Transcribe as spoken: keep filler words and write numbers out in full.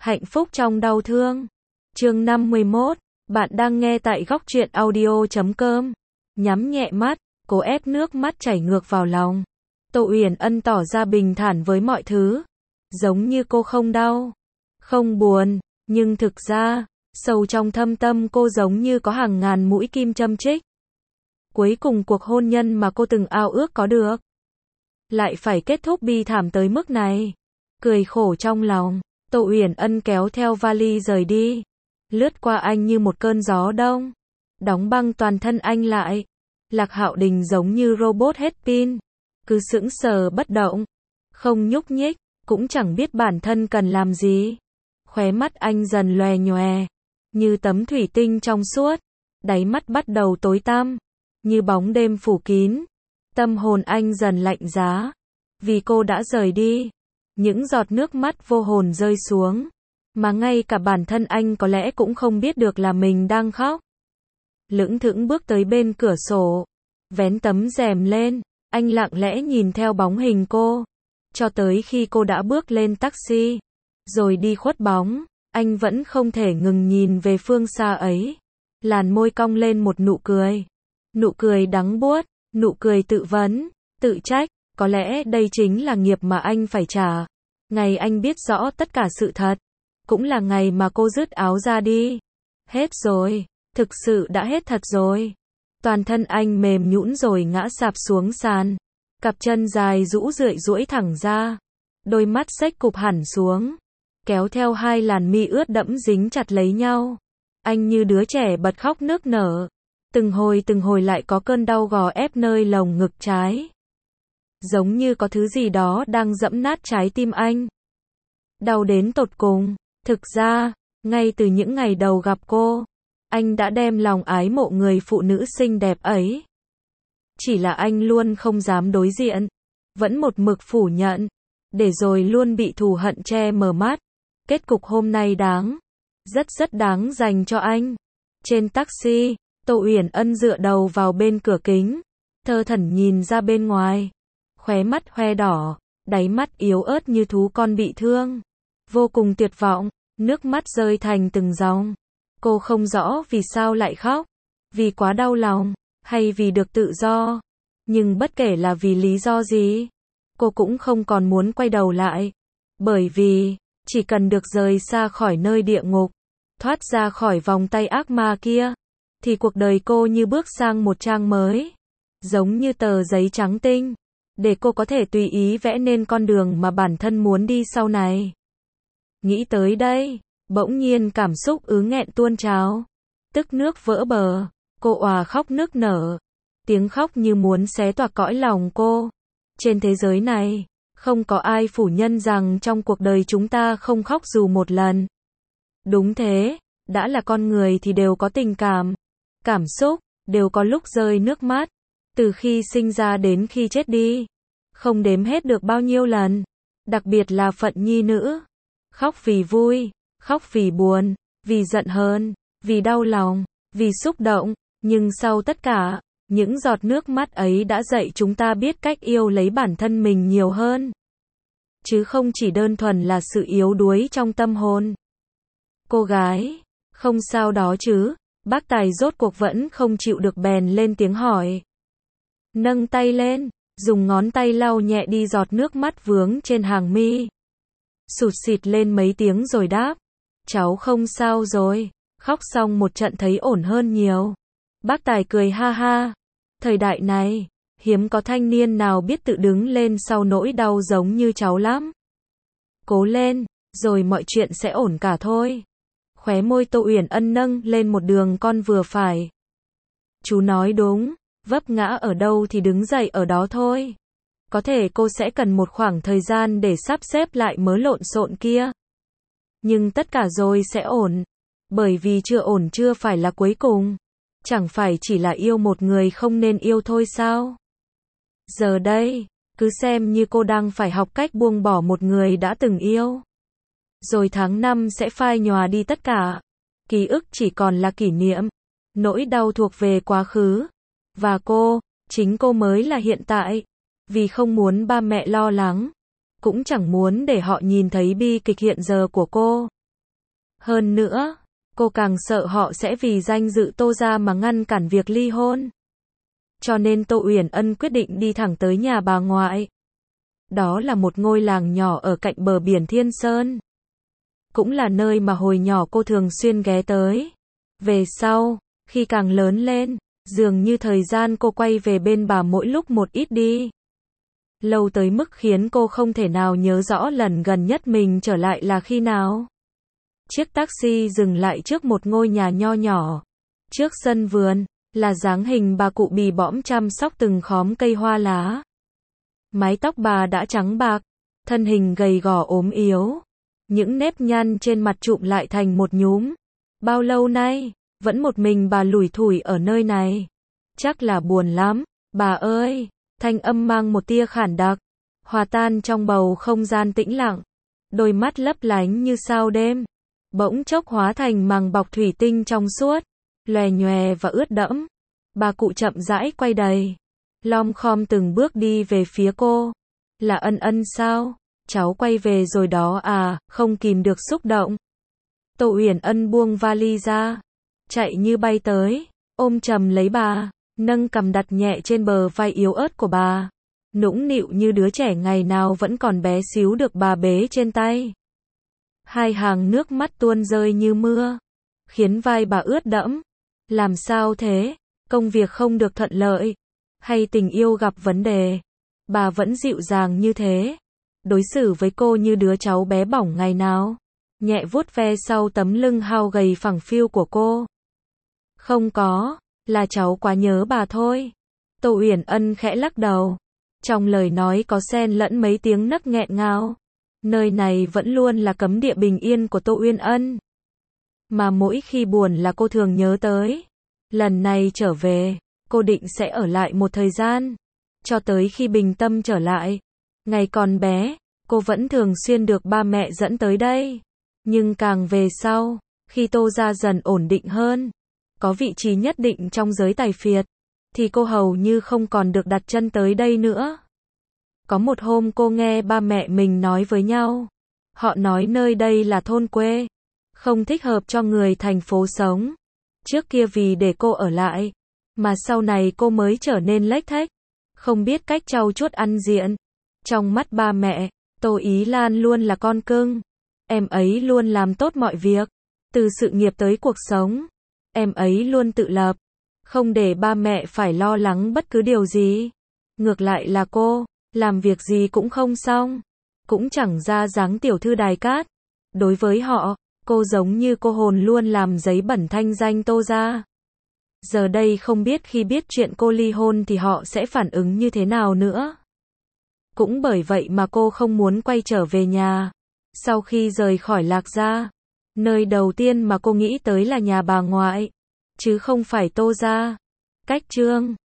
Hạnh phúc trong đau thương. Chương năm mươi mốt. Bạn đang nghe tại góc truyện audio chấm com. Nhắm nhẹ mắt, cố ép nước mắt chảy ngược vào lòng. Tô Uyển Ân tỏ ra bình thản với mọi thứ. Giống như cô không đau, không buồn, nhưng thực ra, sâu trong thâm tâm cô giống như có hàng ngàn mũi kim châm chích. Cuối cùng cuộc hôn nhân mà cô từng ao ước có được, lại phải kết thúc bi thảm tới mức này. Cười khổ trong lòng, Tô Uyển Ân kéo theo vali rời đi. Lướt qua anh như một cơn gió đông, đóng băng toàn thân anh lại. Lạc Hạo Đình giống như robot hết pin, cứ sững sờ bất động, không nhúc nhích, cũng chẳng biết bản thân cần làm gì. Khóe mắt anh dần lòe nhòe, như tấm thủy tinh trong suốt, đáy mắt bắt đầu tối tăm, như bóng đêm phủ kín. Tâm hồn anh dần lạnh giá, vì cô đã rời đi. Những giọt nước mắt vô hồn rơi xuống, mà ngay cả bản thân anh có lẽ cũng không biết được là mình đang khóc. Lững thững bước tới bên cửa sổ, vén tấm rèm lên, anh lặng lẽ nhìn theo bóng hình cô, cho tới khi cô đã bước lên taxi, rồi đi khuất bóng, anh vẫn không thể ngừng nhìn về phương xa ấy. Làn môi cong lên một nụ cười, nụ cười đắng buốt, nụ cười tự vấn, tự trách, có lẽ đây chính là nghiệp mà anh phải trả. Ngày anh biết rõ tất cả sự thật, cũng là ngày mà cô dứt áo ra đi. Hết rồi, thực sự đã hết thật rồi. Toàn thân anh mềm nhũn rồi ngã sạp xuống sàn, cặp chân dài rũ rượi duỗi thẳng ra, đôi mắt xếch cụp hẳn xuống, kéo theo hai làn mi ướt đẫm dính chặt lấy nhau. Anh như đứa trẻ bật khóc nức nở, từng hồi từng hồi lại có cơn đau gò ép nơi lồng ngực trái. Giống như có thứ gì đó đang giẫm nát trái tim anh. Đau đến tột cùng. Thực ra, ngay từ những ngày đầu gặp cô, anh đã đem lòng ái mộ người phụ nữ xinh đẹp ấy. Chỉ là anh luôn không dám đối diện, vẫn một mực phủ nhận, để rồi luôn bị thù hận che mờ mắt. Kết cục hôm nay đáng, rất rất đáng dành cho anh. Trên taxi, Tô Uyển Ân dựa đầu vào bên cửa kính, thơ thẩn nhìn ra bên ngoài, khóe mắt hoe đỏ, đáy mắt yếu ớt như thú con bị thương. Vô cùng tuyệt vọng, nước mắt rơi thành từng dòng. Cô không rõ vì sao lại khóc, vì quá đau lòng, hay vì được tự do. Nhưng bất kể là vì lý do gì, cô cũng không còn muốn quay đầu lại. Bởi vì, chỉ cần được rời xa khỏi nơi địa ngục, thoát ra khỏi vòng tay ác ma kia, thì cuộc đời cô như bước sang một trang mới. Giống như tờ giấy trắng tinh, để cô có thể tùy ý vẽ nên con đường mà bản thân muốn đi sau này. Nghĩ tới đây, bỗng nhiên cảm xúc ứ nghẹn tuôn trào, tức nước vỡ bờ, cô òa khóc nức nở, tiếng khóc như muốn xé toạc cõi lòng cô. Trên thế giới này, không có ai phủ nhận rằng trong cuộc đời chúng ta không khóc dù một lần. Đúng thế, đã là con người thì đều có tình cảm, cảm xúc, đều có lúc rơi nước mắt, từ khi sinh ra đến khi chết đi, không đếm hết được bao nhiêu lần, đặc biệt là phận nhi nữ. Khóc vì vui, khóc vì buồn, vì giận hờn, vì đau lòng, vì xúc động, nhưng sau tất cả, những giọt nước mắt ấy đã dạy chúng ta biết cách yêu lấy bản thân mình nhiều hơn. Chứ không chỉ đơn thuần là sự yếu đuối trong tâm hồn. Cô gái, không sao đó chứ? Bác Tài rốt cuộc vẫn không chịu được bèn lên tiếng hỏi. Nâng tay lên, dùng ngón tay lau nhẹ đi giọt nước mắt vướng trên hàng mi. Sụt xịt lên mấy tiếng rồi đáp. Cháu không sao rồi, khóc xong một trận thấy ổn hơn nhiều. Bác Tài cười ha ha. Thời đại này, hiếm có thanh niên nào biết tự đứng lên sau nỗi đau giống như cháu lắm. Cố lên, rồi mọi chuyện sẽ ổn cả thôi. Khóe môi Tô Uyển Ân nâng lên một đường cong vừa phải. Chú nói đúng, vấp ngã ở đâu thì đứng dậy ở đó thôi. Có thể cô sẽ cần một khoảng thời gian để sắp xếp lại mớ lộn xộn kia. Nhưng tất cả rồi sẽ ổn. Bởi vì chưa ổn chưa phải là cuối cùng. Chẳng phải chỉ là yêu một người không nên yêu thôi sao? Giờ đây, cứ xem như cô đang phải học cách buông bỏ một người đã từng yêu. Rồi tháng năm sẽ phai nhòa đi tất cả. Ký ức chỉ còn là kỷ niệm. Nỗi đau thuộc về quá khứ. Và cô, chính cô mới là hiện tại. Vì không muốn ba mẹ lo lắng, cũng chẳng muốn để họ nhìn thấy bi kịch hiện giờ của cô. Hơn nữa, cô càng sợ họ sẽ vì danh dự Tô gia mà ngăn cản việc ly hôn. Cho nên Tô Uyển Ân quyết định đi thẳng tới nhà bà ngoại. Đó là một ngôi làng nhỏ ở cạnh bờ biển Thiên Sơn. Cũng là nơi mà hồi nhỏ cô thường xuyên ghé tới. Về sau, khi càng lớn lên, dường như thời gian cô quay về bên bà mỗi lúc một ít đi. Lâu tới mức khiến cô không thể nào nhớ rõ lần gần nhất mình trở lại là khi nào. Chiếc taxi dừng lại trước một ngôi nhà nho nhỏ. Trước sân vườn, là dáng hình bà cụ bì bõm chăm sóc từng khóm cây hoa lá. Mái tóc bà đã trắng bạc, thân hình gầy gò ốm yếu. Những nếp nhăn trên mặt trụm lại thành một nhúm. Bao lâu nay, vẫn một mình bà lủi thủi ở nơi này. Chắc là buồn lắm, bà ơi. Thanh âm mang một tia khản đặc, hòa tan trong bầu không gian tĩnh lặng. Đôi mắt lấp lánh như sao đêm, bỗng chốc hóa thành màng bọc thủy tinh trong suốt, lòe nhòe và ướt đẫm. Bà cụ chậm rãi quay đầy, lom khom từng bước đi về phía cô. Là Ân Ân sao? Cháu quay về rồi đó à, không kìm được xúc động. Tô Uyển Ân buông vali ra, chạy như bay tới, ôm chầm lấy bà, nâng cằm đặt nhẹ trên bờ vai yếu ớt của bà, nũng nịu như đứa trẻ ngày nào vẫn còn bé xíu được bà bế trên tay. Hai hàng nước mắt tuôn rơi như mưa, khiến vai bà ướt đẫm. Làm sao thế? Công việc không được thuận lợi, hay tình yêu gặp vấn đề? Bà vẫn dịu dàng như thế, đối xử với cô như đứa cháu bé bỏng ngày nào, nhẹ vuốt ve sau tấm lưng hao gầy phẳng phiu của cô. Không có, là cháu quá nhớ bà thôi. Tô Uyển Ân khẽ lắc đầu, trong lời nói có xen lẫn mấy tiếng nấc nghẹn ngào. Nơi này vẫn luôn là cấm địa bình yên của Tô Uyển Ân, mà mỗi khi buồn là cô thường nhớ tới. Lần này trở về, cô định sẽ ở lại một thời gian, cho tới khi bình tâm trở lại. Ngày còn bé, cô vẫn thường xuyên được ba mẹ dẫn tới đây. Nhưng càng về sau, khi Tô gia dần ổn định hơn, có vị trí nhất định trong giới tài phiệt, thì cô hầu như không còn được đặt chân tới đây nữa. Có một hôm cô nghe ba mẹ mình nói với nhau. Họ nói nơi đây là thôn quê, không thích hợp cho người thành phố sống. Trước kia vì để cô ở lại, mà sau này cô mới trở nên lếch thếch, không biết cách trau chuốt ăn diện. Trong mắt ba mẹ, Tô Ý Lan luôn là con cưng. Em ấy luôn làm tốt mọi việc, từ sự nghiệp tới cuộc sống. Em ấy luôn tự lập, không để ba mẹ phải lo lắng bất cứ điều gì. Ngược lại là cô, làm việc gì cũng không xong, cũng chẳng ra dáng tiểu thư đài cát. Đối với họ, cô giống như cô hồn luôn làm giấy bẩn thanh danh Tô gia. Giờ đây không biết khi biết chuyện cô ly hôn thì họ sẽ phản ứng như thế nào nữa. Cũng bởi vậy mà cô không muốn quay trở về nhà. Sau khi rời khỏi Lạc gia, nơi đầu tiên mà cô nghĩ tới là nhà bà ngoại, chứ không phải Tô gia. Cách chương